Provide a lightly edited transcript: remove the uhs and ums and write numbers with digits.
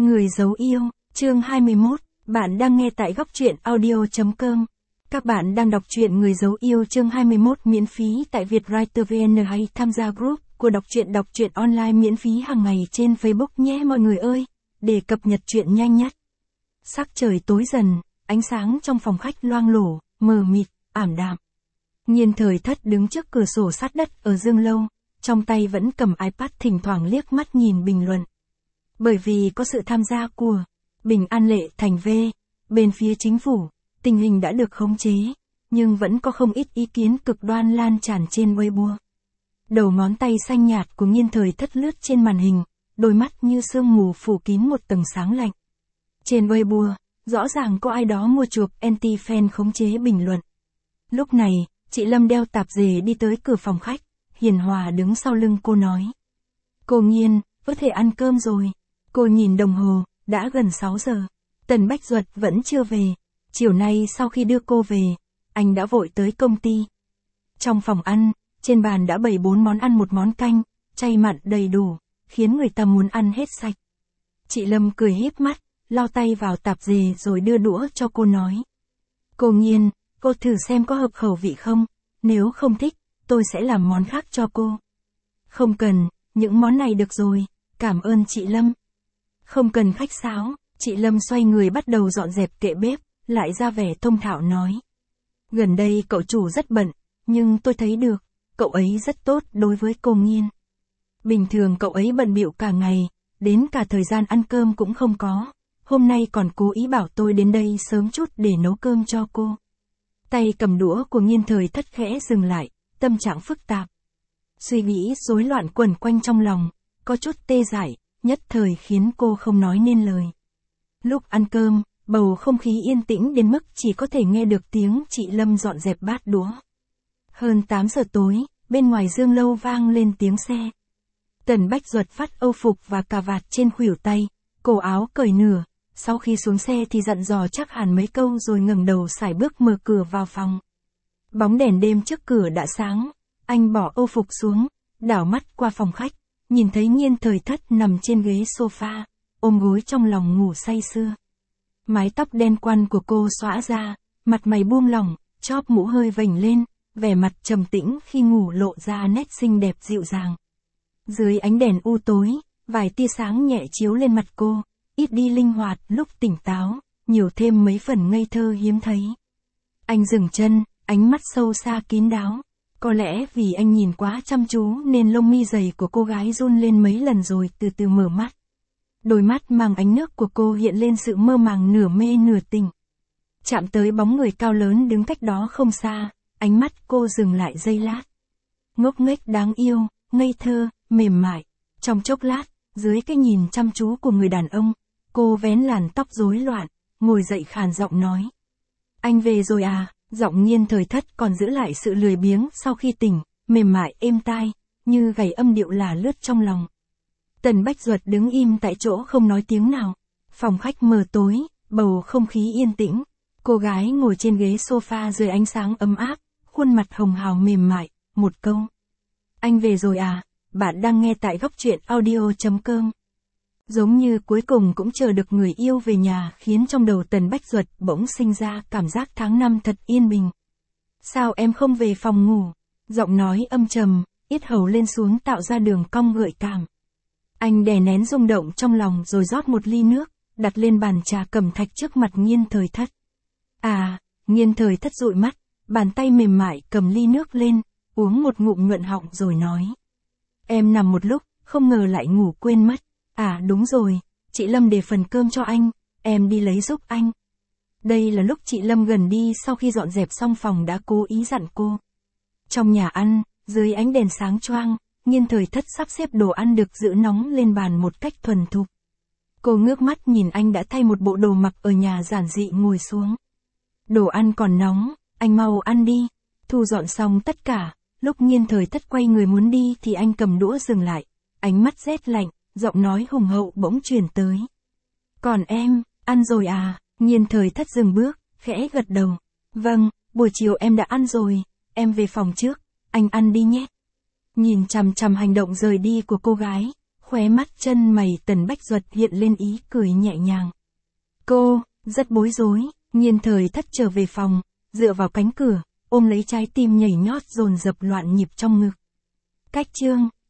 Người giấu yêu, chương 21, bạn đang nghe tại góc truyện audio.com. Các bạn đang đọc truyện Người giấu yêu chương 21 miễn phí tại Vietwriter VN hay tham gia group của đọc truyện online miễn phí hàng ngày trên Facebook nhé mọi người ơi, để cập nhật truyện nhanh nhất. Sắc trời tối dần, ánh sáng trong phòng khách loang lổ, mờ mịt, ảm đạm. Nhiên Thời Thất đứng trước cửa sổ sát đất ở Dương Lâu, trong tay vẫn cầm iPad thỉnh thoảng liếc mắt nhìn bình luận. Bởi vì có sự tham gia của Bình An Lệ Thành V, bên phía chính phủ, tình hình đã được khống chế, nhưng vẫn có không ít ý kiến cực đoan lan tràn trên Weibo. Đầu ngón tay xanh nhạt của Nhiên Thời Thất lướt trên màn hình, đôi mắt như sương mù phủ kín một tầng sáng lạnh. Trên Weibo, rõ ràng có ai đó mua chuộc anti-fan khống chế bình luận. Lúc này, chị Lâm đeo tạp dề đi tới cửa phòng khách, hiền hòa đứng sau lưng cô nói. Cô Nhiên, có thể ăn cơm rồi. Cô nhìn đồng hồ, đã gần 6 giờ. Tần Bách Duật vẫn chưa về. Chiều nay sau khi đưa cô về, anh đã vội tới công ty. Trong phòng ăn, trên bàn đã bày 4 món ăn một món canh, chay mặn đầy đủ, khiến người ta muốn ăn hết sạch. Chị Lâm cười híp mắt, lau tay vào tạp dề rồi đưa đũa cho cô nói. Cô Nhiên, cô thử xem có hợp khẩu vị không, nếu không thích, tôi sẽ làm món khác cho cô. Không cần, những món này được rồi, cảm ơn chị Lâm. Không cần khách sáo, chị Lâm xoay người bắt đầu dọn dẹp kệ bếp, lại ra vẻ thông thạo nói. Gần đây cậu chủ rất bận, nhưng tôi thấy được, cậu ấy rất tốt đối với cô Nhiên. Bình thường cậu ấy bận bịu cả ngày, đến cả thời gian ăn cơm cũng không có, hôm nay còn cố ý bảo tôi đến đây sớm chút để nấu cơm cho cô. Tay cầm đũa của Nhiên Thời Thất khẽ dừng lại, tâm trạng phức tạp. Suy nghĩ rối loạn quẩn quanh trong lòng, có chút tê dại, nhất thời khiến cô không nói nên lời. Lúc ăn cơm, bầu không khí yên tĩnh đến mức chỉ có thể nghe được tiếng chị Lâm dọn dẹp bát đũa. Hơn 8 giờ tối, bên ngoài Dương Lâu vang lên tiếng xe. Tần Bách Duật vắt âu phục và cà vạt trên khuỷu tay, cổ áo cởi nửa, sau khi xuống xe thì dặn dò chắc hẳn mấy câu rồi ngẩng đầu sải bước mở cửa vào phòng. Bóng đèn đêm trước cửa đã sáng, anh bỏ âu phục xuống, đảo mắt qua phòng khách, nhìn thấy Nhiên Thời Thất nằm trên ghế sofa, ôm gối trong lòng ngủ say sưa. Mái tóc đen quăn của cô xõa ra, mặt mày buông lỏng, chóp mũ hơi vểnh lên, vẻ mặt trầm tĩnh khi ngủ lộ ra nét xinh đẹp dịu dàng. Dưới ánh đèn u tối, vài tia sáng nhẹ chiếu lên mặt cô, ít đi linh hoạt lúc tỉnh táo, nhiều thêm mấy phần ngây thơ hiếm thấy. Anh dừng chân, ánh mắt sâu xa kín đáo. Có lẽ vì anh nhìn quá chăm chú nên lông mi dày của cô gái run lên mấy lần rồi từ từ mở mắt. Đôi mắt mang ánh nước của cô hiện lên sự mơ màng nửa mê nửa tỉnh. Chạm tới bóng người cao lớn đứng cách đó không xa, ánh mắt cô dừng lại giây lát. Ngốc nghếch đáng yêu, ngây thơ, mềm mại. Trong chốc lát, dưới cái nhìn chăm chú của người đàn ông, cô vén làn tóc rối loạn, ngồi dậy khàn giọng nói. Anh về rồi à? Giọng Nhiên Thời Thất còn giữ lại sự lười biếng sau khi tỉnh, mềm mại êm tai, như gảy âm điệu là lướt trong lòng. Tần Bách Duật đứng im tại chỗ không nói tiếng nào. Phòng khách mờ tối, bầu không khí yên tĩnh. Cô gái ngồi trên ghế sofa dưới ánh sáng ấm áp, khuôn mặt hồng hào mềm mại, một câu. Anh về rồi à? Bạn đang nghe tại góc truyện audio.com. Giống như cuối cùng cũng chờ được người yêu về nhà khiến trong đầu Tần Bách Duật bỗng sinh ra cảm giác tháng năm thật yên bình. Sao em không về phòng ngủ? Giọng nói âm trầm, yết hầu lên xuống tạo ra đường cong gợi cảm. Anh đè nén rung động trong lòng rồi rót một ly nước, đặt lên bàn trà cẩm thạch trước mặt Nhiên Thời Thất. À, Nhiên Thời Thất dụi mắt, bàn tay mềm mại cầm ly nước lên, uống một ngụm nhuận họng rồi nói. Em nằm một lúc, không ngờ lại ngủ quên mất. À đúng rồi, chị Lâm để phần cơm cho anh, em đi lấy giúp anh. Đây là lúc chị Lâm gần đi sau khi dọn dẹp xong phòng đã cố ý dặn cô. Trong nhà ăn, dưới ánh đèn sáng choang, Nhiên Thời Thất sắp xếp đồ ăn được giữ nóng lên bàn một cách thuần thục. Cô ngước mắt nhìn anh đã thay một bộ đồ mặc ở nhà giản dị ngồi xuống. Đồ ăn còn nóng, anh mau ăn đi. Thu dọn xong tất cả, lúc Nhiên Thời Thất quay người muốn đi thì anh cầm đũa dừng lại, ánh mắt rét lạnh. Giọng nói hùng hậu bỗng truyền tới. Còn em, ăn rồi à? Nhiên Thời Thất dừng bước, khẽ gật đầu. Vâng, buổi chiều em đã ăn rồi, em về phòng trước, anh ăn đi nhé. Nhìn chằm chằm hành động rời đi của cô gái, khóe mắt chân mày Tần Bách Duật hiện lên ý cười nhẹ nhàng. Cô, rất bối rối, Nhiên Thời Thất trở về phòng, dựa vào cánh cửa, ôm lấy trái tim nhảy nhót dồn dập loạn nhịp trong ngực. Cách chương